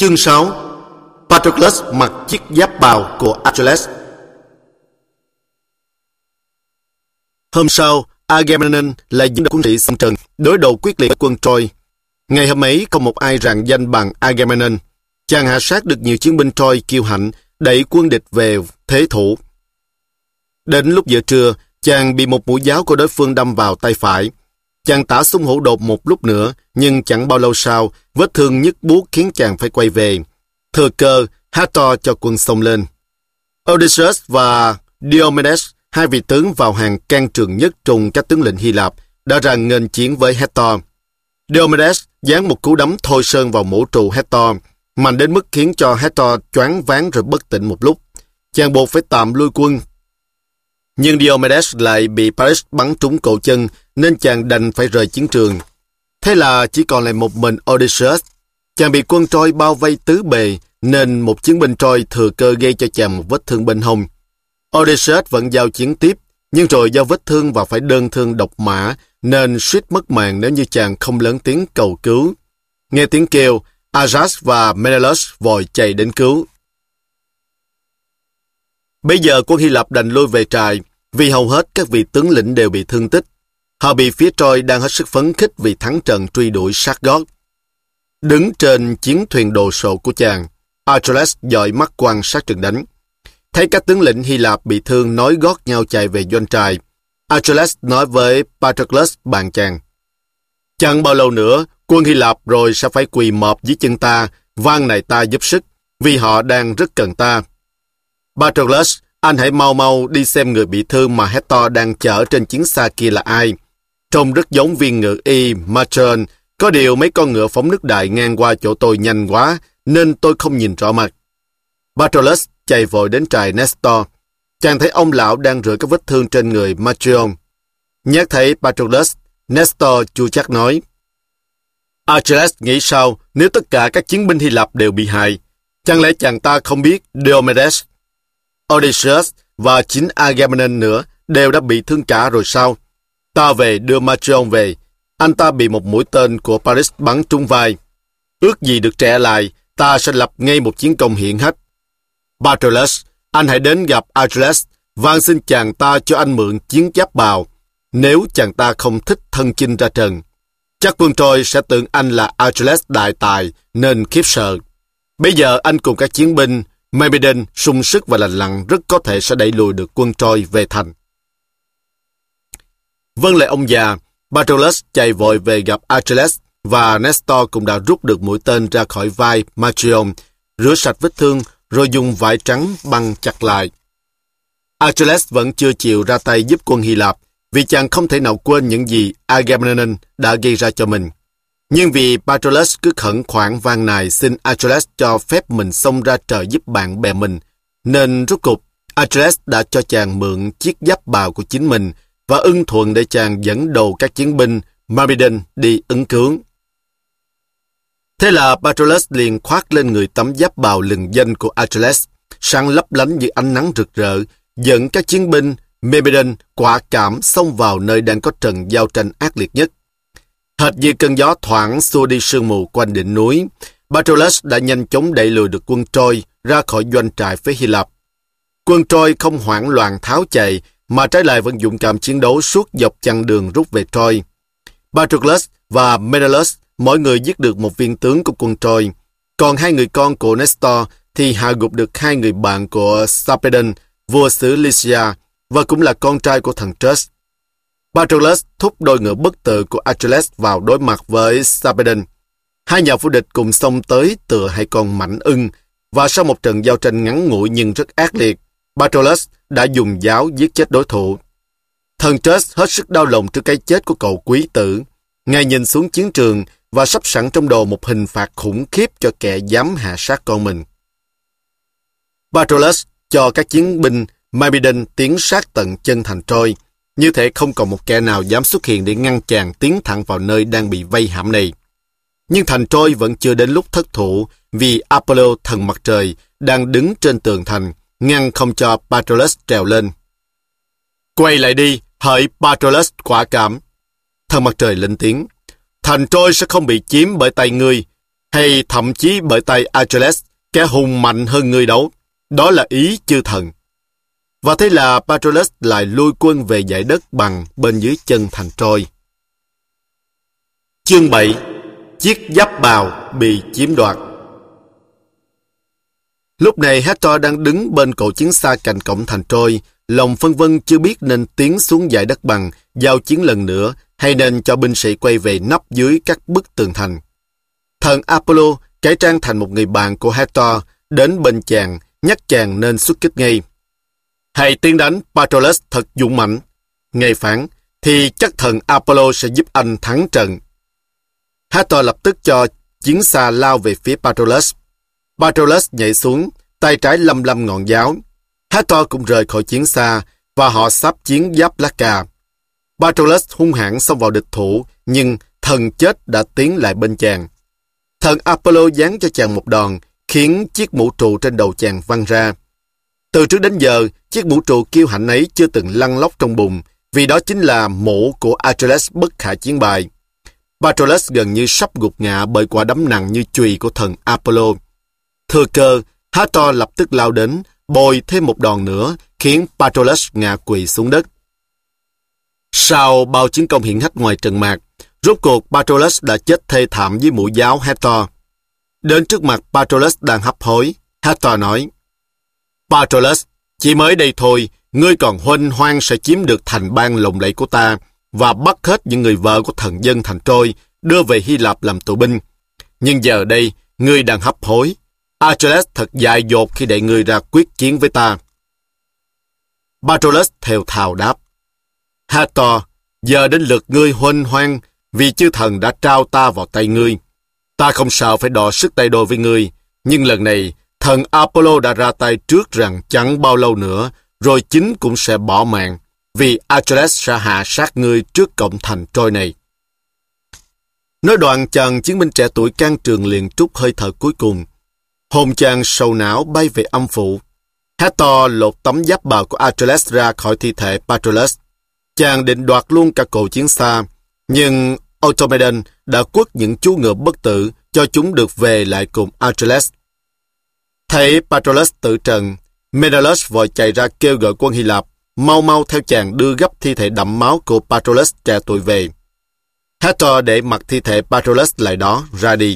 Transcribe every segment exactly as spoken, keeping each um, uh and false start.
Chương sáu. Patroclus mặc chiếc giáp bào của Achilles. Hôm sau, Agamemnon lại dẫn quân sĩ xông trận, đối đầu quyết liệt với quân Troy. Ngày hôm ấy, không một ai rạng danh bằng Agamemnon. Chàng hạ sát được nhiều chiến binh Troy kiêu hãnh, đẩy quân địch về thế thủ. Đến lúc giữa trưa, chàng bị một mũi giáo của đối phương đâm vào tay phải. Chàng tả xung hổ đột một lúc nữa, nhưng chẳng bao lâu sau, vết thương nhức buốt khiến chàng phải quay về. Thừa cơ, Hector cho quân xông lên. Odysseus và Diomedes, hai vị tướng vào hàng can trường nhất trong các tướng lĩnh Hy Lạp, đã ra nghênh chiến với Hector. Diomedes giáng một cú đấm thôi sơn vào mũ trụ Hector, mạnh đến mức khiến cho Hector choáng váng rồi bất tỉnh một lúc. Chàng buộc phải tạm lui quân. Nhưng Diomedes lại bị Paris bắn trúng cổ chân, nên chàng đành phải rời chiến trường. Thế là chỉ còn lại một mình Odysseus. Chàng bị quân Troy bao vây tứ bề, nên một chiến binh Troy thừa cơ gây cho chàng một vết thương bên hông. Odysseus vẫn giao chiến tiếp, nhưng rồi do vết thương và phải đơn thương độc mã, nên suýt mất mạng nếu như chàng không lớn tiếng cầu cứu. Nghe tiếng kêu, Ajax và Menelaus vội chạy đến cứu. Bây giờ quân Hy Lạp đành lui về trại, vì hầu hết các vị tướng lĩnh đều bị thương tích. Họ bị phía Troy đang hết sức phấn khích vì thắng trận truy đuổi sát gót. Đứng trên chiến thuyền đồ sộ của chàng, Achilles dõi mắt quan sát trận đánh. Thấy các tướng lĩnh Hy Lạp bị thương nối gót nhau chạy về doanh trại, Achilles nói với Patroclus bạn chàng: Chẳng bao lâu nữa, quân Hy Lạp rồi sẽ phải quỳ mọp dưới chân ta, van này ta giúp sức, vì họ đang rất cần ta. Patroclus, anh hãy mau mau đi xem người bị thương mà Hector đang chở trên chiến xa kia là ai. Trông rất giống viên ngựa y Machon, có điều mấy con ngựa phóng nước đại ngang qua chỗ tôi nhanh quá, nên tôi không nhìn rõ mặt. Patroclus chạy vội đến trại Nestor. Chàng thấy ông lão đang rửa các vết thương trên người Machion. Nhắc thấy Patroclus, Nestor chua chắc nói: Achilles nghĩ sao nếu tất cả các chiến binh Hy Lạp đều bị hại? Chẳng lẽ chàng ta không biết Diomedes, Odysseus và chính Agamemnon nữa đều đã bị thương cả rồi sao? Ta về đưa Machion về. Anh ta bị một mũi tên của Paris bắn trúng vai. Ước gì được trẻ lại, ta sẽ lập ngay một chiến công hiển hách. Patroclus, anh hãy đến gặp Achilles, van xin chàng ta cho anh mượn chiến giáp bào. Nếu chàng ta không thích thân chinh ra trận, chắc quân Troy sẽ tưởng anh là Achilles đại tài nên khiếp sợ. Bây giờ anh cùng các chiến binh Myrmidon sung sức và lành lặn rất có thể sẽ đẩy lùi được quân Troy về thành. Vâng lời ông già, Patroclus chạy vội về gặp Achilles và Nestor cũng đã rút được mũi tên ra khỏi vai Machion, rửa sạch vết thương rồi dùng vải trắng băng chặt lại. Achilles vẫn chưa chịu ra tay giúp quân Hy Lạp vì chàng không thể nào quên những gì Agamemnon đã gây ra cho mình. Nhưng vì Patroclus cứ khẩn khoản van nài xin Achilles cho phép mình xông ra trợ giúp bạn bè mình, nên rốt cục Achilles đã cho chàng mượn chiếc giáp bào của chính mình và ưng thuận để chàng dẫn đầu các chiến binh Myrmidon đi ứng cứu. Thế là Patroclus liền khoác lên người tấm giáp bào lừng danh của Achilles, sáng lấp lánh như ánh nắng rực rỡ, dẫn các chiến binh Myrmidon quả cảm xông vào nơi đang có trận giao tranh ác liệt nhất. Hệt như cơn gió thoảng xua đi sương mù quanh đỉnh núi, Patroclus đã nhanh chóng đẩy lùi được quân Troy ra khỏi doanh trại phía Hy Lạp. Quân Troy không hoảng loạn tháo chạy, mà trái lại vẫn dũng cảm chiến đấu suốt dọc chặng đường rút về Troy. Patroclus và Menelaus mỗi người giết được một viên tướng của quân Troy, còn hai người con của Nestor thì hạ gục được hai người bạn của Sarpedon, vua xứ Lycia, và cũng là con trai của thần Zeus. Patroclus thúc đôi ngựa bất tử của Achilles vào đối mặt với Sarpedon. Hai nhà vô địch cùng xông tới tựa hai con mãnh ưng, và sau một trận giao tranh ngắn ngủi nhưng rất ác liệt, Patroclus đã dùng giáo giết chết đối thủ. Thần Zeus hết sức đau lòng trước cái chết của cậu quý tử. Ngài nhìn xuống chiến trường và sắp sẵn trong đầu một hình phạt khủng khiếp cho kẻ dám hạ sát con mình. Patroclus cho các chiến binh Myrmidon tiến sát tận chân thành Troy, như thể không còn một kẻ nào dám xuất hiện để ngăn chàng tiến thẳng vào nơi đang bị vây hãm này. Nhưng thành Troy vẫn chưa đến lúc thất thủ, vì Apollo thần mặt trời đang đứng trên tường thành, ngăn không cho Patroclus trèo lên. Quay lại đi, hỡi Patroclus quả cảm. Thần mặt trời lên tiếng: Thành Troy sẽ không bị chiếm bởi tay ngươi. hay thậm chí bởi tay Achilles, kẻ hùng mạnh hơn ngươi đấu. Đó là ý chư thần. Và thế là Patroclus lại lui quân về dải đất bằng bên dưới chân thành Troy. Chương bảy. Chiếc giáp bào bị chiếm đoạt. Lúc này Hector đang đứng bên cỗ chiến xa cạnh cổng thành Troy, lòng phân vân chưa biết nên tiến xuống dải đất bằng, giao chiến lần nữa, hay nên cho binh sĩ quay về nấp dưới các bức tường thành. Thần Apollo, cải trang thành một người bạn của Hector, đến bên chàng, nhắc chàng nên xuất kích ngay. Hãy tiến đánh, Patroclus thật dũng mãnh. Ngay phán, thì chắc thần Apollo sẽ giúp anh thắng trận. Hector lập tức cho chiến xa lao về phía Patroclus. Patroclus nhảy xuống, tay trái lăm lăm ngọn giáo. Hector cũng rời khỏi chiến xa, và họ sắp chiến giáp lá cà. Patroclus hung hãn xông vào địch thủ, nhưng thần chết đã tiến lại bên chàng. Thần Apollo giáng cho chàng một đòn, khiến chiếc mũ trụ trên đầu chàng văng ra. Từ trước đến giờ, chiếc mũ trụ kiêu hãnh ấy chưa từng lăn lóc trong bùn, vì đó chính là mũ của Achilles bất khả chiến bại. Patroclus gần như sắp gục ngã bởi quả đấm nặng như chùy của thần Apollo. Thừa cơ, Hector lập tức lao đến, bồi thêm một đòn nữa, khiến Patroclus ngã quỵ xuống đất. Sau bao chiến công hiển hách ngoài trận mạc, rốt cuộc Patroclus đã chết thê thảm dưới mũi giáo Hector. Đến trước mặt Patroclus đang hấp hối, Hector nói: Patroclus, chỉ mới đây thôi, ngươi còn huênh hoang sẽ chiếm được thành bang lộng lẫy của ta và bắt hết những người vợ của thần dân thành Troy đưa về Hy Lạp làm tù binh. Nhưng giờ đây, ngươi đang hấp hối. Achilles thật dại dột khi để ngươi ra quyết chiến với ta. Patroclus thều thào đáp: Hector, giờ đến lượt ngươi huênh hoang, vì chư thần đã trao ta vào tay ngươi. Ta không sợ phải đọ sức tay đôi với ngươi, nhưng lần này thần Apollo đã ra tay trước rằng chẳng bao lâu nữa, rồi chính cũng sẽ bỏ mạng, vì Achilles sẽ hạ sát ngươi trước cổng thành Troy này. Nói đoạn, chàng chiến binh trẻ tuổi can trường liền trút hơi thở cuối cùng. Hồn chàng sầu não bay về âm phủ. Hector lột tấm giáp bào của Achilles ra khỏi thi thể Patroclus. Chàng định đoạt luôn cả cỗ chiến xa, nhưng Automedon đã quất những chú ngựa bất tử cho chúng được về lại cùng Achilles. Thấy Patroclus tự trần, Menelaus vội chạy ra kêu gọi quân Hy Lạp mau mau theo chàng đưa gấp thi thể đẫm máu của Patroclus trẻ tuổi về. Hector để mặc thi thể Patroclus lại đó ra đi.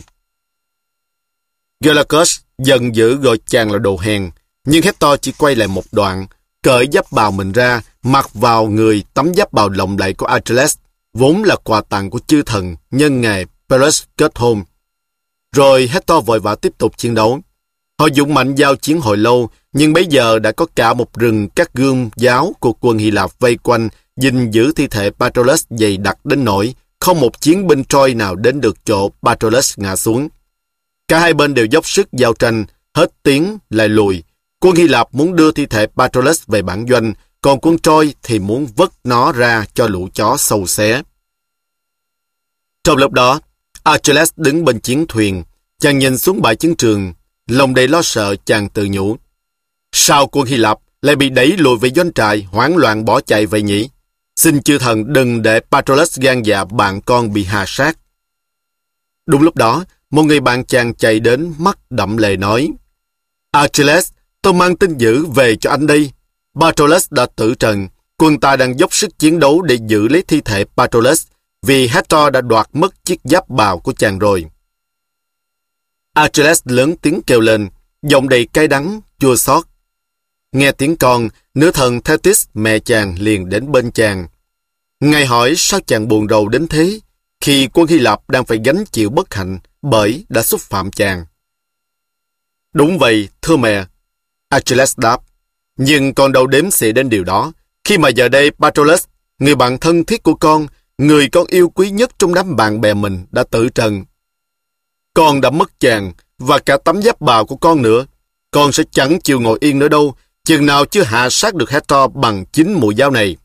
Gelacus giận dữ gọi chàng là đồ hèn, nhưng Hector chỉ quay lại một đoạn, cởi giáp bào mình ra, mặc vào người tấm giáp bào lộng lẫy của Achilles, vốn là quà tặng của chư thần nhân ngày Peleus kết hôn. Rồi Hector vội vã tiếp tục chiến đấu. Họ dũng mạnh giao chiến hồi lâu, nhưng bây giờ đã có cả một rừng các gươm giáo của quân Hy Lạp vây quanh, gìn giữ thi thể Patroclus dày đặc đến nỗi không một chiến binh Troy nào đến được chỗ Patroclus ngã xuống. Cả hai bên đều dốc sức giao tranh, hết tiến lại lùi. Quân Hy Lạp muốn đưa thi thể Patroclus về bản doanh, còn quân Troy thì muốn vứt nó ra cho lũ chó sâu xé. Trong lúc đó, Achilles đứng bên chiến thuyền, chàng nhìn xuống bãi chiến trường, lòng đầy lo sợ chàng tự nhủ: sao quân Hy Lạp lại bị đẩy lùi về doanh trại, hoảng loạn bỏ chạy vậy nhỉ? Xin chư thần đừng để Patroclus gan dạ bạn con bị hà sát. Đúng lúc đó, một người bạn chàng chạy đến, mắt đẫm lệ nói: Achilles, tôi mang tin dữ về cho anh đây. Patroclus đã tử trận, quân ta đang dốc sức chiến đấu để giữ lấy thi thể Patroclus, vì Hector đã đoạt mất chiếc giáp bào của chàng rồi. Achilles lớn tiếng kêu lên, giọng đầy cay đắng, chua xót. Nghe tiếng con, nữ thần Thetis mẹ chàng liền đến bên chàng. Ngài hỏi sao chàng buồn rầu đến thế, khi quân Hy Lạp đang phải gánh chịu bất hạnh bởi đã xúc phạm chàng. Đúng vậy, thưa mẹ, Achilles đáp. Nhưng con đâu đếm xỉa đến điều đó, khi mà giờ đây Patroclus, người bạn thân thiết của con, người con yêu quý nhất trong đám bạn bè mình, đã tử trận. Con đã mất chàng, và cả tấm giáp bào của con nữa. Con sẽ chẳng chịu ngồi yên nữa đâu, chừng nào chưa hạ sát được Hector bằng chính mũi dao này.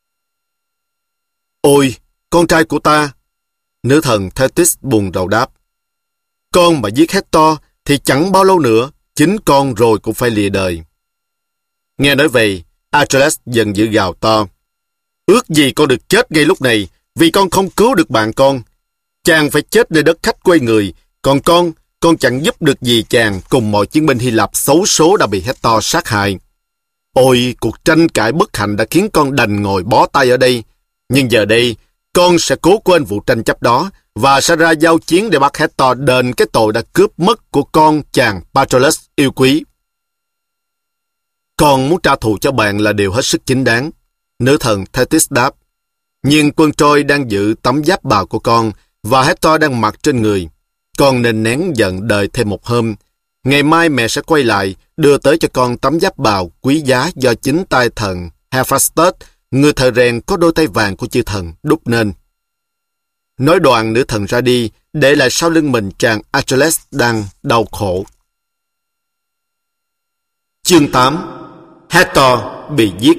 Ôi, con trai của ta! Nữ thần Thetis buồn rầu đáp. Con mà giết Hector thì chẳng bao lâu nữa, chính con rồi cũng phải lìa đời. Nghe nói vậy, Achilles dần dữ gào to. Ước gì con được chết ngay lúc này, vì con không cứu được bạn con. Chàng phải chết nơi đất khách quê người, Còn con, con chẳng giúp được gì chàng cùng mọi chiến binh Hy Lạp xấu số đã bị Hector sát hại. Ôi, cuộc tranh cãi bất hạnh đã khiến con đành ngồi bó tay ở đây. Nhưng giờ đây, con sẽ cố quên vụ tranh chấp đó và sẽ ra giao chiến để bắt Hector đền cái tội đã cướp mất của con chàng Patroclus yêu quý. Con muốn trả thù cho bạn là điều hết sức chính đáng, nữ thần Thetis đáp. Nhưng quân Troy đang giữ tấm giáp bào của con và Hector đang mặc trên người. Con nên nén giận đợi thêm một hôm. Ngày mai mẹ sẽ quay lại, đưa tới cho con tấm giáp bào quý giá do chính tay thần Hephaestus, người thợ rèn có đôi tay vàng của chư thần, đúc nên. Nói đoạn nữ thần ra đi, để lại sau lưng mình chàng Achilles đang đau khổ. Chương tám. Hector bị giết.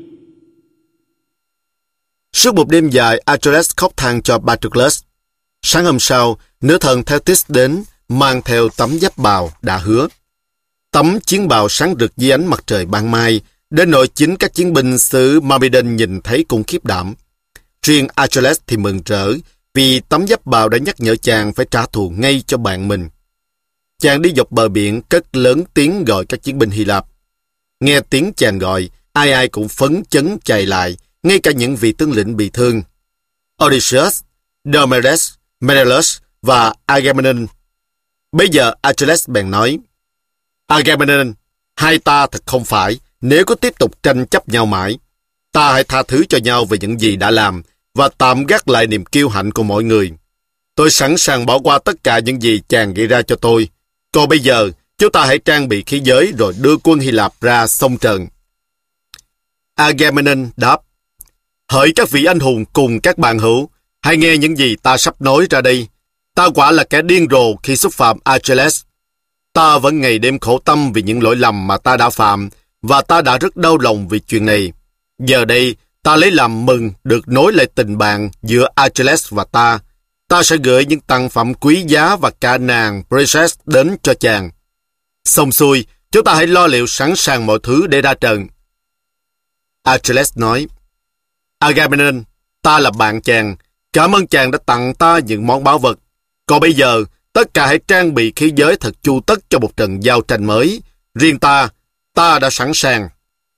Suốt một đêm dài, Achilles khóc than cho Patroclus. Sáng hôm sau, nữ thần Thetis đến, mang theo tấm giáp bào đã hứa. Tấm chiến bào sáng rực dưới ánh mặt trời ban mai, đến nỗi chính các chiến binh xứ Myrmidon nhìn thấy cũng khiếp đảm. Riêng Achilles thì mừng rỡ, vì tấm giáp bào đã nhắc nhở chàng phải trả thù ngay cho bạn mình. Chàng đi dọc bờ biển, cất lớn tiếng gọi các chiến binh Hy Lạp. Nghe tiếng chàng gọi, ai ai cũng phấn chấn chạy lại, ngay cả những vị tướng lĩnh bị thương. Odysseus, Diomedes, Menelaus và Agamemnon. Bây giờ Achilles bèn nói, Agamemnon, hai ta thật không phải, nếu có tiếp tục tranh chấp nhau mãi. Ta hãy tha thứ cho nhau về những gì đã làm, và tạm gác lại niềm kiêu hãnh của mọi người. Tôi sẵn sàng bỏ qua tất cả những gì chàng gây ra cho tôi. Còn bây giờ, chúng ta hãy trang bị khí giới rồi đưa quân Hy Lạp ra sông Trần. Agamemnon đáp, hỡi các vị anh hùng cùng các bạn hữu, hãy nghe những gì ta sắp nói ra đây. Ta quả là kẻ điên rồ khi xúc phạm Achilles. Ta vẫn ngày đêm khổ tâm vì những lỗi lầm mà ta đã phạm, và ta đã rất đau lòng vì chuyện này. Giờ đây, ta lấy làm mừng được nối lại tình bạn giữa Achilles và ta. Ta sẽ gửi những tặng phẩm quý giá và cả nàng Princess đến cho chàng. Xong xuôi, chúng ta hãy lo liệu sẵn sàng mọi thứ để ra trận. Achilles nói, Agamemnon, ta là bạn chàng. Cảm ơn chàng đã tặng ta những món báu vật. Còn bây giờ, tất cả hãy trang bị khí giới thật chu tất cho một trận giao tranh mới. Riêng ta, ta đã sẵn sàng.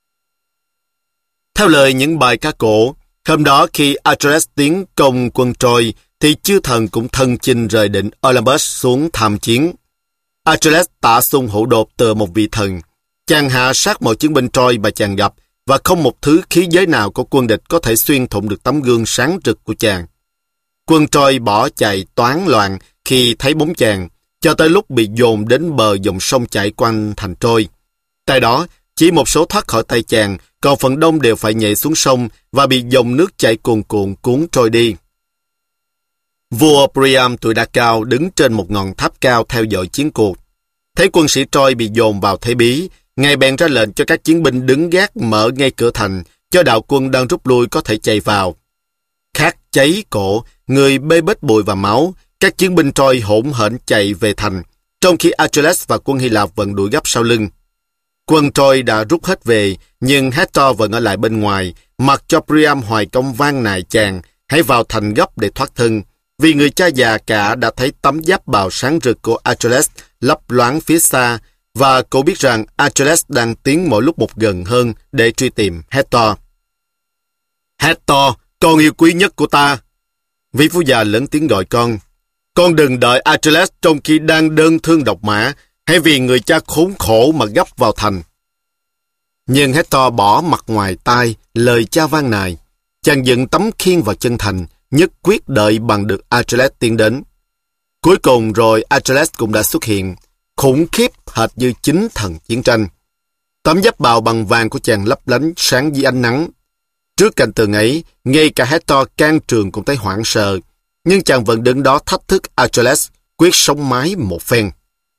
Theo lời những bài ca cổ, hôm đó khi Achilles tiến công quân Troy, thì chư thần cũng thân chinh rời đỉnh Olympus xuống tham chiến. Achilles tả sung hữu đột từ một vị thần. Chàng hạ sát mọi chiến binh Troy mà chàng gặp, và không một thứ khí giới nào của quân địch có thể xuyên thủng được tấm gương sáng rực của chàng. Quân Troy bỏ chạy toán loạn khi thấy bóng chàng, cho tới lúc bị dồn đến bờ dòng sông chảy quanh thành Troy. Tại đó, chỉ một số thoát khỏi tay chàng, còn phần đông đều phải nhảy xuống sông và bị dòng nước chảy cuồn cuộn cuốn trôi đi. Vua Priam tuổi đã cao đứng trên một ngọn tháp cao theo dõi chiến cuộc. Thấy quân sĩ Troy bị dồn vào thế bí, ngài bèn ra lệnh cho các chiến binh đứng gác mở ngay cửa thành, cho đạo quân đang rút lui có thể chạy vào. Khát cháy cổ, người bê bết bụi và máu, các chiến binh Troy hỗn hển chạy về thành, trong khi Achilles và quân Hy Lạp vẫn đuổi gấp sau lưng. Quân Troy đã rút hết về, nhưng Hector vẫn ở lại bên ngoài, mặc cho Priam hoài công van nài chàng hãy vào thành gấp để thoát thân, vì người cha già cả đã thấy tấm giáp bào sáng rực của Achilles lấp loáng phía xa, và cô biết rằng Achilles đang tiến mỗi lúc một gần hơn để truy tìm Hector. Hector, con yêu quý nhất của ta! Vị phu già lớn tiếng gọi con. Con đừng đợi Achilles trong khi đang đơn thương độc mã, hay vì người cha khốn khổ mà gấp vào thành. Nhưng Hector bỏ mặt ngoài tai lời cha van nài. Chàng dựng tấm khiên vào chân thành, nhất quyết đợi bằng được Achilles tiến đến. Cuối cùng rồi Achilles cũng đã xuất hiện, khủng khiếp hệt như chính thần chiến tranh. Tấm giáp bào bằng vàng của chàng lấp lánh sáng dưới ánh nắng. Trước cảnh tượng ấy, ngay cả Hector can trường cũng thấy hoảng sợ, nhưng chàng vẫn đứng đó thách thức Achilles, quyết sống mái một phen.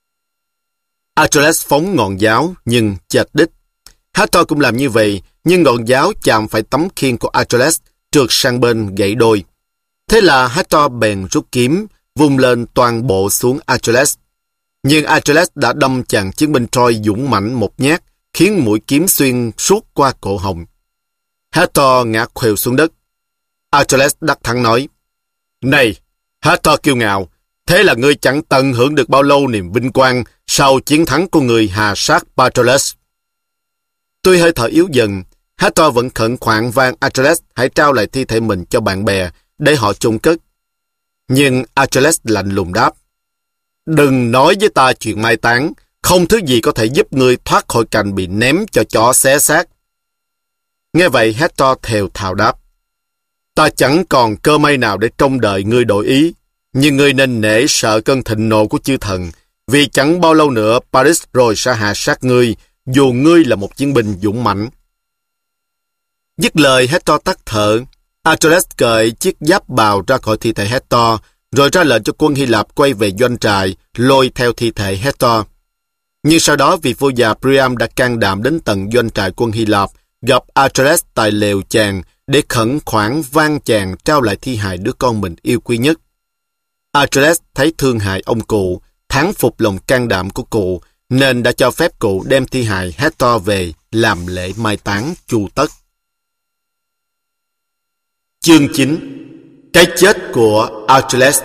Achilles phóng ngọn giáo nhưng chệch đích. Hector cũng làm như vậy, nhưng ngọn giáo chạm phải tấm khiên của Achilles, trượt sang bên gãy đôi. Thế là Hector bèn rút kiếm, vung lên toàn bộ xuống Achilles. Nhưng Achilles đã đâm chàng chiến binh Troy dũng mãnh một nhát, khiến mũi kiếm xuyên suốt qua cổ họng. Hector ngã khuỵu xuống đất. Achilles đắc thắng nói, Này, Hector kiêu ngạo, Thế là ngươi chẳng tận hưởng được bao lâu niềm vinh quang sau chiến thắng của người hà sát Patroclus. Tuy hơi thở yếu dần, Hector vẫn khẩn khoản van Achilles hãy trao lại thi thể mình cho bạn bè để họ chôn cất. Nhưng Achilles lạnh lùng đáp: Đừng nói với ta chuyện mai táng, không thứ gì có thể giúp ngươi thoát khỏi cảnh bị ném cho chó xé xác. Nghe vậy Hector thều thào đáp: Ta chẳng còn cơ may nào để trông đợi ngươi đổi ý, nhưng ngươi nên nể sợ cơn thịnh nộ của chư thần, vì chẳng bao lâu nữa Paris rồi sẽ hạ sát ngươi, dù ngươi là một chiến binh dũng mãnh. Dứt lời Hector tắt thở. Achilles cởi chiếc giáp bào ra khỏi thi thể Hector, rồi ra lệnh cho quân Hy Lạp quay về doanh trại, lôi theo thi thể Hector. Nhưng sau đó vị vua già Priam đã can đảm đến tận doanh trại quân Hy Lạp, gặp Achilles tại lều chàng để khẩn khoản van chàng trao lại thi hài đứa con mình yêu quý nhất. Achilles thấy thương hại ông cụ, thán phục lòng can đảm của cụ, nên đã cho phép cụ đem thi hài Hector về làm lễ mai táng chu tất. Chương chín. Cái chết của Achilles.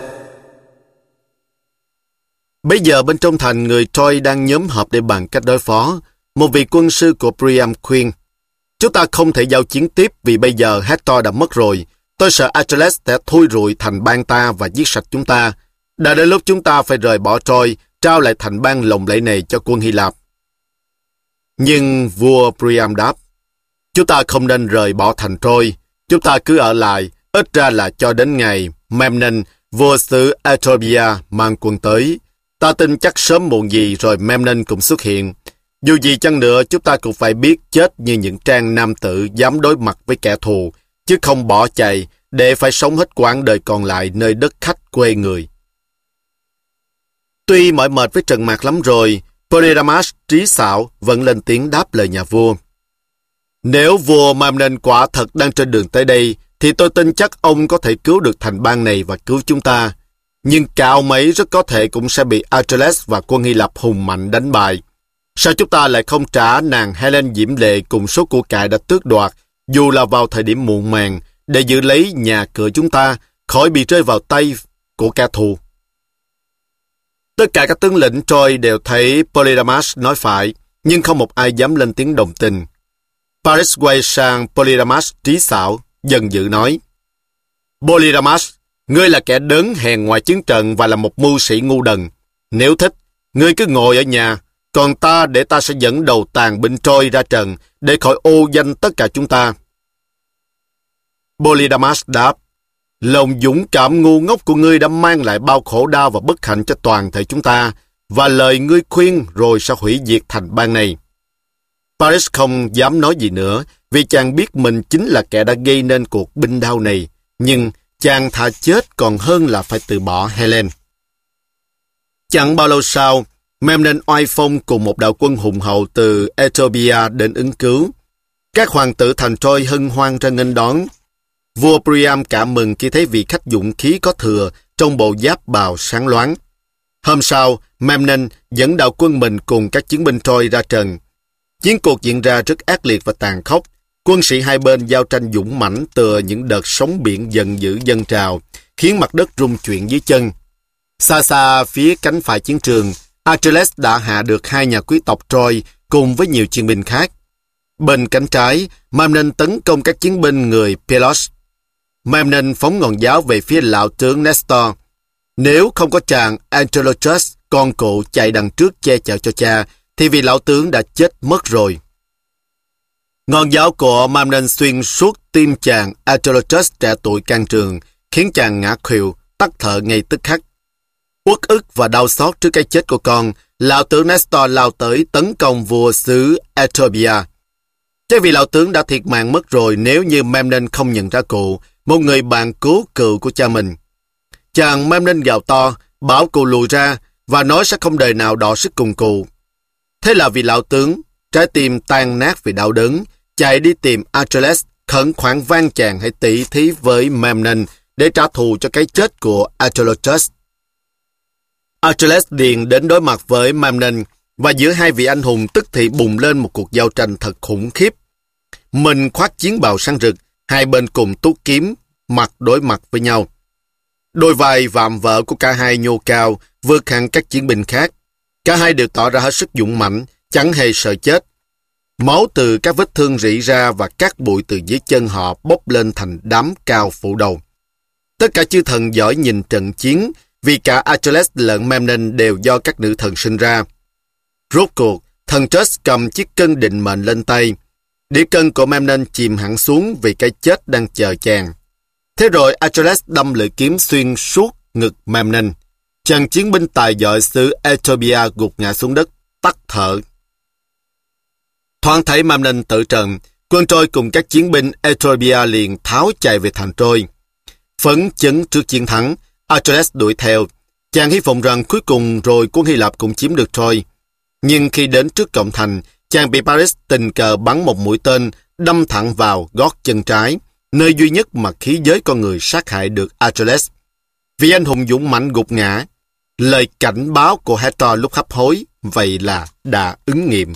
Bây giờ bên trong thành, người Troy đang nhóm họp để bàn cách đối phó. Một vị quân sư của Priam khuyên: Chúng ta không thể giao chiến tiếp vì bây giờ Hector đã mất rồi. Tôi sợ Achilles sẽ thui rụi thành bang ta và giết sạch chúng ta. Đã đến lúc chúng ta phải rời bỏ Troy, trao lại thành bang lộng lẫy này cho quân Hy Lạp. Nhưng vua Priam đáp: Chúng ta không nên rời bỏ thành Troy. Chúng ta cứ ở lại, ít ra là cho đến ngày Memnon, vua xứ Ethiopia, mang quân tới. Ta tin chắc sớm muộn gì rồi Memnon cũng xuất hiện. Dù gì chăng nữa, chúng ta cũng phải biết chết như những trang nam tử dám đối mặt với kẻ thù, chứ không bỏ chạy để phải sống hết quãng đời còn lại nơi đất khách quê người. Tuy mỏi mệt với trận mạc lắm rồi, Polydamas trí xảo vẫn lên tiếng đáp lời nhà vua: Nếu vua Memnon quả thật đang trên đường tới đây, thì tôi tin chắc ông có thể cứu được thành bang này và cứu chúng ta. Nhưng cả ông ấy rất có thể cũng sẽ bị Achilles và quân Hy Lạp hùng mạnh đánh bại. Sao chúng ta lại không trả nàng Helen diễm lệ cùng số của cải đã tước đoạt, dù là vào thời điểm muộn màng, để giữ lấy nhà cửa chúng ta khỏi bị rơi vào tay của kẻ thù? Tất cả các tướng lĩnh Troy đều thấy Polydamas nói phải, nhưng không một ai dám lên tiếng đồng tình. Paris quay sang Polydamas trí xảo, dần dữ nói: Polydamas, ngươi là kẻ đớn hèn ngoài chiến trận và là một mưu sĩ ngu đần. Nếu thích, ngươi cứ ngồi ở nhà, còn ta để ta sẽ dẫn đầu tàn binh Troy ra trận để khỏi ô danh tất cả chúng ta. Polydamas đáp: Lòng dũng cảm ngu ngốc của ngươi đã mang lại bao khổ đau và bất hạnh cho toàn thể chúng ta, và lời ngươi khuyên rồi sẽ hủy diệt thành bang này. Paris không dám nói gì nữa, vì chàng biết mình chính là kẻ đã gây nên cuộc binh đao này, nhưng chàng thà chết còn hơn là phải từ bỏ Helen. Chẳng bao lâu sau, Memnon oai phong cùng một đạo quân hùng hậu từ Ethiopia đến ứng cứu. Các hoàng tử thành Troy hân hoan ra nghênh đón. Vua Priam cảm mừng khi thấy vị khách dũng khí có thừa trong bộ giáp bào sáng loáng. Hôm sau, Memnon dẫn đạo quân mình cùng các chiến binh Troy ra trận. Chiến cuộc diễn ra rất ác liệt và tàn khốc. Quân sĩ hai bên giao tranh dũng mãnh tựa những đợt sóng biển giận dữ dâng trào, khiến mặt đất rung chuyển dưới chân. Xa xa phía cánh phải chiến trường, Achilles đã hạ được hai nhà quý tộc Troy cùng với nhiều chiến binh khác. Bên cánh trái, Memnon tấn công các chiến binh người Pelos. Memnon phóng ngọn giáo về phía lão tướng Nestor. Nếu không có chàng Antilochus, con cụ chạy đằng trước che chở cho cha, thì vị lão tướng đã chết mất rồi. Ngọn giáo của Memnon xuyên suốt tim chàng Antilochus trẻ tuổi can trường, khiến chàng ngã khuỵu, tắt thở ngay tức khắc. Uất ức và đau xót trước cái chết của con, lão tướng Nestor lao tới tấn công vua xứ Ethiopia. Chắc vì lão tướng đã thiệt mạng mất rồi nếu như Memnon không nhận ra cụ, một người bạn cứu cựu của cha mình. Chàng Memnon gào to, bảo cụ lùi ra và nói sẽ không đời nào đọ sức cùng cụ. Thế là vị lão tướng, trái tim tan nát vì đau đớn, chạy đi tìm Achilles, khẩn khoản van chàng hãy tỉ thí với Memnon để trả thù cho cái chết của Antilochus. Achilles liền đến đối mặt với Memnon, và giữa hai vị anh hùng tức thì bùng lên một cuộc giao tranh thật khủng khiếp. Mình khoác chiến bào sáng rực, hai bên cùng tuốt kiếm, mặt đối mặt với nhau. Đôi vai vạm vỡ của cả hai nhô cao, vượt hẳn các chiến binh khác. Cả hai đều tỏ ra hết sức dũng mãnh, chẳng hề sợ chết. Máu từ các vết thương rỉ ra và cát bụi từ dưới chân họ bốc lên thành đám cao phủ đầu. Tất cả chư thần giỏi nhìn trận chiến, vì cả Achilles lẫn Memnon đều do các nữ thần sinh ra. Rốt cuộc, thần Zeus cầm chiếc cân định mệnh lên tay. Đĩa cân của Memnon chìm hẳn xuống vì cái chết đang chờ chàng. Thế rồi Achilles đâm lưỡi kiếm xuyên suốt ngực Memnon. Chàng chiến binh tài giỏi xứ Ethiopia gục ngã xuống đất, tắt thở. Thoáng thấy Memnon tử trận, quân Troy cùng các chiến binh Ethiopia liền tháo chạy về thành Troy. Phấn chấn trước chiến thắng, Achilles đuổi theo. Chàng hy vọng rằng cuối cùng rồi quân Hy Lạp cũng chiếm được Troy. Nhưng khi đến trước cổng thành, chàng bị Paris tình cờ bắn một mũi tên đâm thẳng vào gót chân trái, nơi duy nhất mà khí giới con người sát hại được Achilles. Vì anh hùng dũng mãnh gục ngã, lời cảnh báo của Hector lúc hấp hối vậy là đã ứng nghiệm.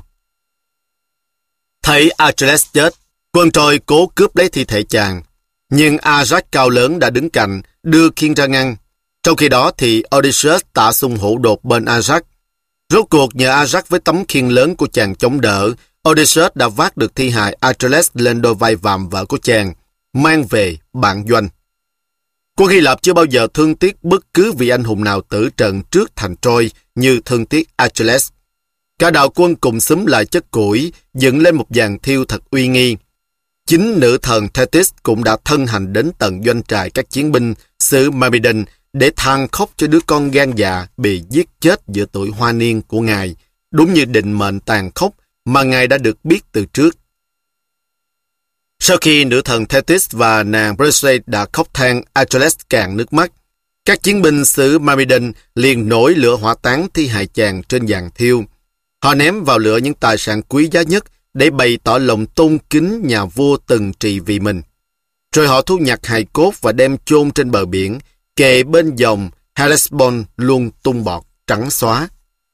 Thấy Achilles chết, quân Troy cố cướp lấy thi thể chàng, nhưng Ajax cao lớn đã đứng cạnh, đưa khiên ra ngăn. Trong khi đó thì Odysseus tả xung hổ đột bên Ajax. Rốt cuộc nhờ Ajax với tấm khiên lớn của chàng chống đỡ, Odysseus đã vác được thi hài Achilles lên đôi vai vạm vỡ của chàng, mang về bản doanh. Quân Hy Lạp chưa bao giờ thương tiếc bất cứ vị anh hùng nào tử trận trước thành Troy như thương tiếc Achilles. Cả đạo quân cùng xúm lại chất củi, dựng lên một dàn thiêu thật uy nghi. Chính nữ thần Thetis cũng đã thân hành đến tận doanh trại các chiến binh xứ Myrmidon để than khóc cho đứa con gan dạ bị giết chết giữa tuổi hoa niên của ngài, đúng như định mệnh tàn khốc mà ngài đã được biết từ trước. Sau khi nữ thần Thetis và nàng Perseus đã khóc than Achilles cạn nước mắt, các chiến binh xứ Myrmidon liền nổi lửa hỏa táng thi hài chàng trên giàn thiêu. Họ ném vào lửa những tài sản quý giá nhất để bày tỏ lòng tôn kính nhà vua từng trị vì mình. Rồi họ thu nhặt hài cốt và đem chôn trên bờ biển, kề bên dòng Hellespont luôn tung bọt trắng xóa.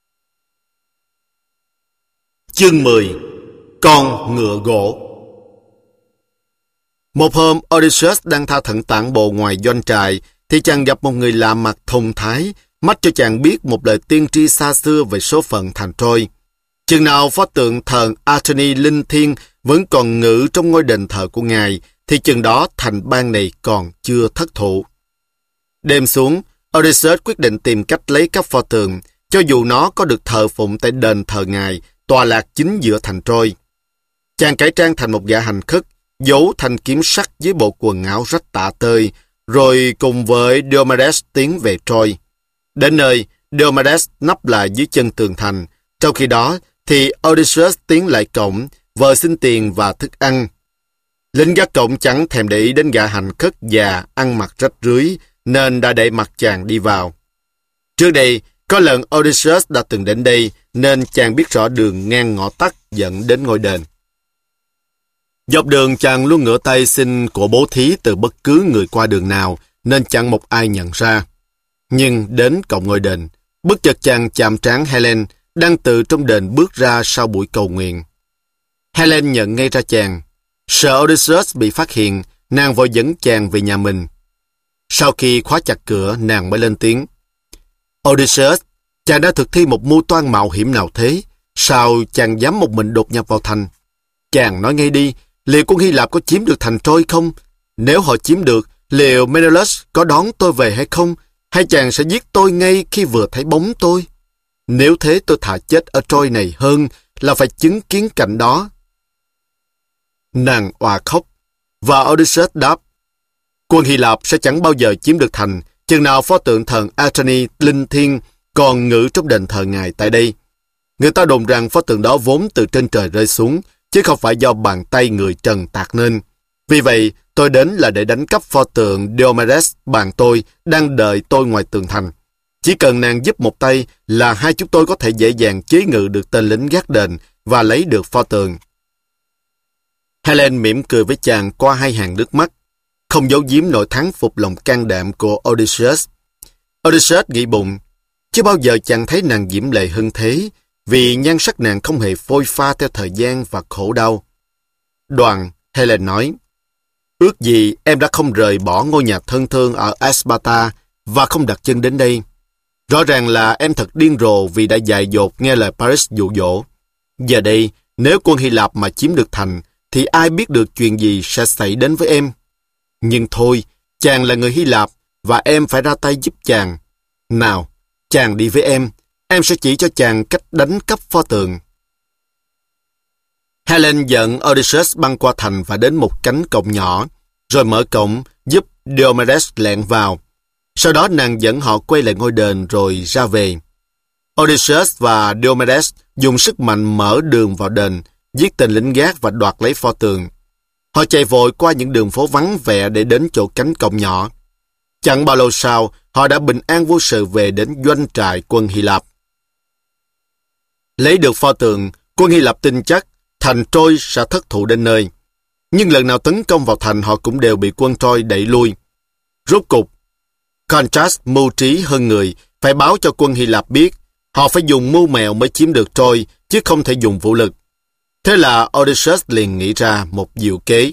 Chương mười. Con ngựa gỗ. Một hôm, Odysseus đang tha thận tản bộ ngoài doanh trại, thì chàng gặp một người lạ mặt thông thái, mách cho chàng biết một lời tiên tri xa xưa về số phận thành Troy. Chừng nào pho tượng thần Athene linh thiêng vẫn còn ngự trong ngôi đền thờ của ngài, thì chừng đó thành bang này còn chưa thất thủ. Đêm xuống, Odysseus quyết định tìm cách lấy các pho tượng, cho dù nó có được thờ phụng tại đền thờ ngài, tọa lạc chính giữa thành Troy. Chàng cải trang thành một gã hành khất, giấu thanh kiếm sắt dưới bộ quần áo rách tả tơi, rồi cùng với Diomedes tiến về Troy. Đến nơi, Diomedes nấp lại dưới chân tường thành. Trong khi đó, thì Odysseus tiến lại cổng, vờ xin tiền và thức ăn. Lính gác cổng chẳng thèm để ý đến gã hành khất già, ăn mặc rách rưới, nên đã để mặc chàng đi vào. Trước đây, có lần Odysseus đã từng đến đây, nên chàng biết rõ đường ngang ngõ tắt dẫn đến ngôi đền. Dọc đường chàng luôn ngửa tay xin của bố thí từ bất cứ người qua đường nào, nên chẳng một ai nhận ra. Nhưng đến cổng ngôi đền, bất chợt chàng chạm trán Helen, đang từ trong đền bước ra sau buổi cầu nguyện. Helen nhận ngay ra chàng. Sợ Odysseus bị phát hiện, nàng vội dẫn chàng về nhà mình. Sau khi khóa chặt cửa, nàng mới lên tiếng. Odysseus, chàng đã thực thi một mưu toan mạo hiểm nào thế? Sao chàng dám một mình đột nhập vào thành? Chàng nói ngay đi, liệu quân Hy Lạp có chiếm được thành Troy không? Nếu họ chiếm được, liệu Menelaus có đón tôi về hay không? Hay chàng sẽ giết tôi ngay khi vừa thấy bóng tôi? Nếu thế tôi thà chết ở Troy này hơn là phải chứng kiến cảnh đó. Nàng òa khóc, và Odysseus đáp, quân Hy Lạp sẽ chẳng bao giờ chiếm được thành, chừng nào pho tượng thần Athene linh thiêng còn ngự trong đền thờ ngài tại đây. Người ta đồn rằng pho tượng đó vốn từ trên trời rơi xuống, chứ không phải do bàn tay người trần tạc nên. Vì vậy, tôi đến là để đánh cắp pho tượng Diomedes bạn tôi đang đợi tôi ngoài tường thành. Chỉ cần nàng giúp một tay là hai chúng tôi có thể dễ dàng chế ngự được tên lính gác đền và lấy được pho tượng. Helen mỉm cười với chàng qua hai hàng nước mắt, không giấu giếm nỗi thắng phục lòng can đảm của Odysseus. Odysseus nghĩ bụng, chứ bao giờ chàng thấy nàng diễm lệ hơn thế, vì nhan sắc nàng không hề phôi pha theo thời gian và khổ đau. Đoàn, Helen nói, ước gì em đã không rời bỏ ngôi nhà thân thương ở Sparta và không đặt chân đến đây. Rõ ràng là em thật điên rồ vì đã dại dột nghe lời Paris dụ dỗ. Giờ đây, nếu quân Hy Lạp mà chiếm được thành, thì ai biết được chuyện gì sẽ xảy đến với em. Nhưng thôi, chàng là người Hy Lạp, và em phải ra tay giúp chàng. Nào, chàng đi với em, em sẽ chỉ cho chàng cách đánh cắp pho tượng. Helen dẫn Odysseus băng qua thành và đến một cánh cổng nhỏ, rồi mở cổng giúp Diomedes lẻn vào. Sau đó nàng dẫn họ quay lại ngôi đền rồi ra về. Odysseus và Diomedes dùng sức mạnh mở đường vào đền, giết tên lính gác và đoạt lấy pho tượng. Họ chạy vội qua những đường phố vắng vẻ để đến chỗ cánh cổng nhỏ. Chẳng bao lâu sau, họ đã bình an vô sự về đến doanh trại quân Hy Lạp. Lấy được pho tượng, quân Hy Lạp tin chắc thành Troy sẽ thất thủ đến nơi. Nhưng lần nào tấn công vào thành họ cũng đều bị quân Troy đẩy lui. Rốt cục, Contrast mưu trí hơn người, phải báo cho quân Hy Lạp biết họ phải dùng mưu mẹo mới chiếm được Troy, chứ không thể dùng vũ lực. Thế là Odysseus liền nghĩ ra một diệu kế.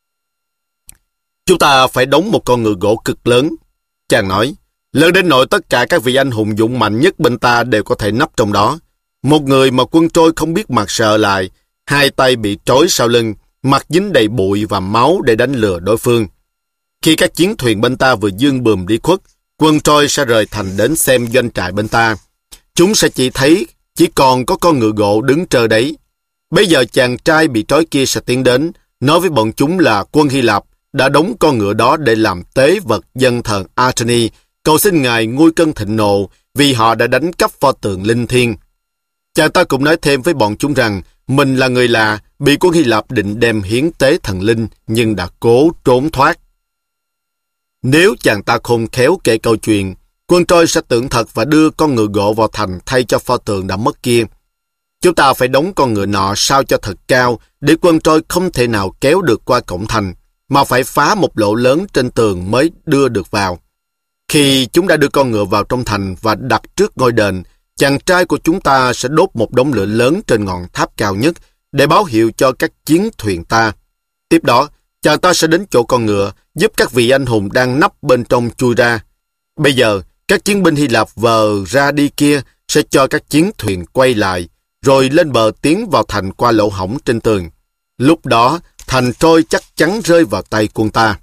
Chúng ta phải đóng một con ngựa gỗ cực lớn. Chàng nói, lớn đến nỗi tất cả các vị anh hùng dũng mạnh nhất bên ta đều có thể nấp trong đó. Một người mà quân Troy không biết mặt sợ lại, hai tay bị trói sau lưng, mặt dính đầy bụi và máu để đánh lừa đối phương. Khi các chiến thuyền bên ta vừa dương bườm đi khuất, quân Troy sẽ rời thành đến xem doanh trại bên ta. Chúng sẽ chỉ thấy chỉ còn có con ngựa gỗ đứng trơ đấy. Bây giờ chàng trai bị trói kia sẽ tiến đến, nói với bọn chúng là quân Hy Lạp đã đóng con ngựa đó để làm tế vật dân thần Artemis, cầu xin ngài nguôi cơn thịnh nộ vì họ đã đánh cắp pho tượng linh thiêng. Chàng ta cũng nói thêm với bọn chúng rằng mình là người lạ, bị quân Hy Lạp định đem hiến tế thần linh nhưng đã cố trốn thoát. Nếu chàng ta khôn khéo kể câu chuyện, quân Troy sẽ tưởng thật và đưa con ngựa gỗ vào thành thay cho pho tượng đã mất kia. Chúng ta phải đóng con ngựa nọ sao cho thật cao để quân Troy không thể nào kéo được qua cổng thành, mà phải phá một lỗ lớn trên tường mới đưa được vào. Khi chúng đã đưa con ngựa vào trong thành và đặt trước ngôi đền, chàng trai của chúng ta sẽ đốt một đống lửa lớn trên ngọn tháp cao nhất để báo hiệu cho các chiến thuyền ta. Tiếp đó, chàng ta sẽ đến chỗ con ngựa, giúp các vị anh hùng đang nấp bên trong chui ra. Bây giờ, các chiến binh Hy Lạp vờ ra đi kia sẽ cho các chiến thuyền quay lại, rồi lên bờ tiến vào thành qua lỗ hổng trên tường. Lúc đó, thành Troy chắc chắn rơi vào tay quân ta.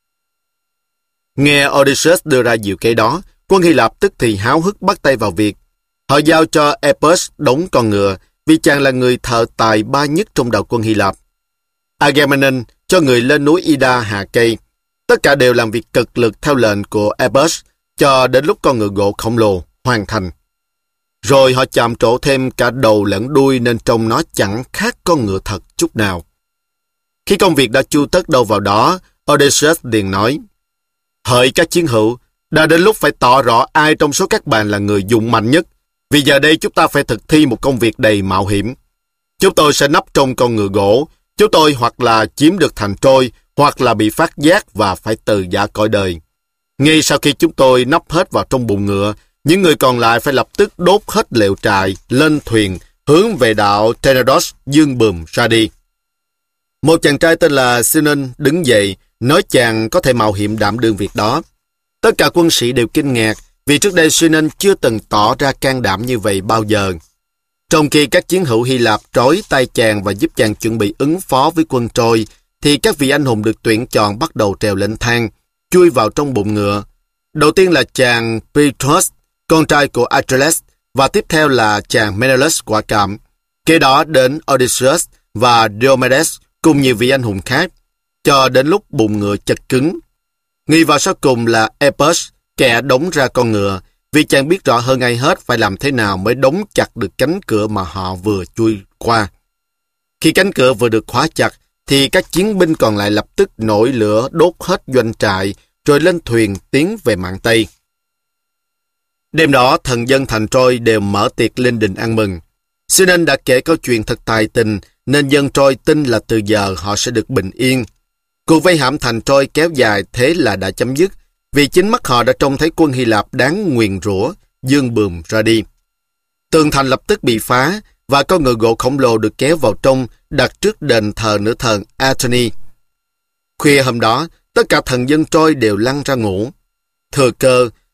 Nghe Odysseus đưa ra diệu kế đó, quân Hy Lạp tức thì háo hức bắt tay vào việc. Họ giao cho Epus đóng con ngựa, vì chàng là người thợ tài ba nhất trong đạo quân Hy Lạp. Agamemnon cho người lên núi Ida hạ cây. Tất cả đều làm việc cực lực theo lệnh của Epus, cho đến lúc con ngựa gỗ khổng lồ hoàn thành. Rồi họ chạm trổ thêm cả đầu lẫn đuôi nên trông nó chẳng khác con ngựa thật chút nào. Khi công việc đã chu tất đâu vào đó, Odysseus liền nói, hỡi các chiến hữu, đã đến lúc phải tỏ rõ ai trong số các bạn là người dũng mạnh nhất, vì giờ đây chúng ta phải thực thi một công việc đầy mạo hiểm. Chúng tôi sẽ nấp trong con ngựa gỗ, chúng tôi hoặc là chiếm được thành Troy, hoặc là bị phát giác và phải từ giã cõi đời. Ngay sau khi chúng tôi nấp hết vào trong bụng ngựa, những người còn lại phải lập tức đốt hết lều trại, lên thuyền, hướng về đảo Tenedos dương bườm ra đi. Một chàng trai tên là Sinon đứng dậy, nói chàng có thể mạo hiểm đảm đương việc đó. Tất cả quân sĩ đều kinh ngạc, vì trước đây Sinon chưa từng tỏ ra can đảm như vậy bao giờ. Trong khi các chiến hữu Hy Lạp trói tay chàng và giúp chàng chuẩn bị ứng phó với quân Troy, thì các vị anh hùng được tuyển chọn bắt đầu trèo lên thang, chui vào trong bụng ngựa. Đầu tiên là chàng Petrus, con trai của Achilles, và tiếp theo là chàng Menelaus quả cảm. Kế đó đến Odysseus và Diomedes cùng nhiều vị anh hùng khác, cho đến lúc bụng ngựa chật cứng. Nghi vào sau cùng là Epus, kẻ đóng ra con ngựa, vì chàng biết rõ hơn ai hết phải làm thế nào mới đóng chặt được cánh cửa mà họ vừa chui qua. Khi cánh cửa vừa được khóa chặt, thì các chiến binh còn lại lập tức nổi lửa đốt hết doanh trại, rồi lên thuyền tiến về mạn Tây. Đêm đó, thần dân thành Troy đều mở tiệc linh đình ăn mừng. Sinon đã kể câu chuyện thật tài tình, nên dân Troy tin là từ giờ họ sẽ được bình yên. Cuộc vây hãm thành Troy kéo dài thế là đã chấm dứt, vì chính mắt họ đã trông thấy quân Hy Lạp đáng nguyền rủa, dương bườm ra đi. Tường thành lập tức bị phá, và con ngựa gỗ khổng lồ được kéo vào trong, đặt trước đền thờ nữ thần Artemis. Khuya hôm đó, tất cả thần dân Troy đều lăn ra ngủ. Thừa cơ,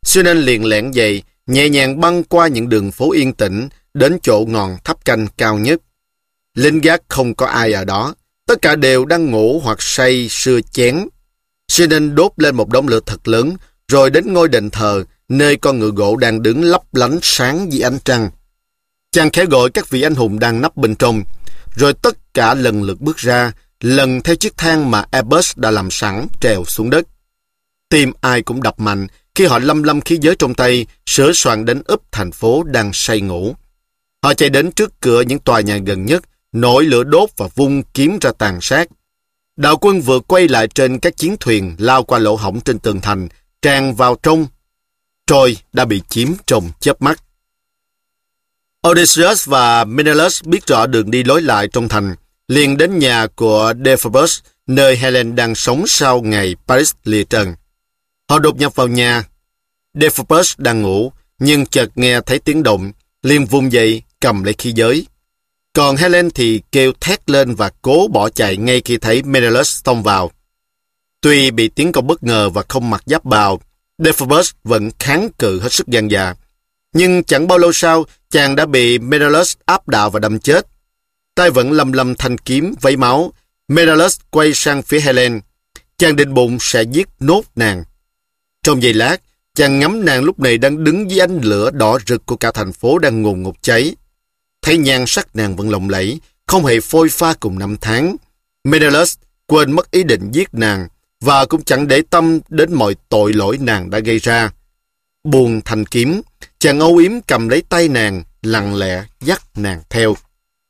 Sinan liền lẻn dậy, nhẹ nhàng băng qua những đường phố yên tĩnh, đến chỗ ngọn tháp canh cao nhất. Lính gác không có ai ở đó, tất cả đều đang ngủ hoặc say sưa chén. Sinan đốt lên một đống lửa thật lớn, rồi đến ngôi đền thờ, nơi con ngựa gỗ đang đứng lấp lánh sáng dưới ánh trăng. Chàng khẽ gọi các vị anh hùng đang nấp bên trong, rồi tất cả lần lượt bước ra, lần theo chiếc thang mà Abbas đã làm sẵn trèo xuống đất. Tim ai cũng đập mạnh khi họ lâm lâm khí giới trong tay, sửa soạn đến úp thành phố đang say ngủ. Họ chạy đến trước cửa những tòa nhà gần nhất, nổi lửa đốt và vung kiếm ra tàn sát. Đạo quân vừa quay lại trên các chiến thuyền lao qua lỗ hổng trên tường thành, tràn vào trong. Troy đã bị chiếm trong chớp mắt. Odysseus và Menelaus biết rõ đường đi lối lại trong thành, liền đến nhà của Deiphobus, nơi Helen đang sống sau ngày Paris lìa trần. Họ đột nhập vào nhà. Deiphobus đang ngủ, nhưng chợt nghe thấy tiếng động, liền vùng dậy cầm lấy khí giới. Còn Helen thì kêu thét lên và cố bỏ chạy ngay khi thấy Menelaus xông vào. Tuy bị tiến công bất ngờ và không mặc giáp bào, Deiphobus vẫn kháng cự hết sức gan dạ. Nhưng chẳng bao lâu sau, chàng đã bị Menelaus áp đảo và đâm chết. Tay vẫn lầm lầm thanh kiếm vấy máu, Menelaus quay sang phía Helen. Chàng định bụng sẽ giết nốt nàng. Trong giây lát, chàng ngắm nàng lúc này đang đứng dưới ánh lửa đỏ rực của cả thành phố đang ngùn ngụt cháy. Thấy nhan sắc nàng vẫn lộng lẫy, không hề phôi pha cùng năm tháng. Menelaus quên mất ý định giết nàng và cũng chẳng để tâm đến mọi tội lỗi nàng đã gây ra. Buông thanh kiếm, chàng âu yếm cầm lấy tay nàng, lặng lẽ dắt nàng theo.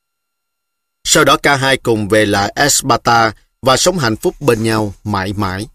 Sau đó cả hai cùng về lại Sparta và sống hạnh phúc bên nhau mãi mãi.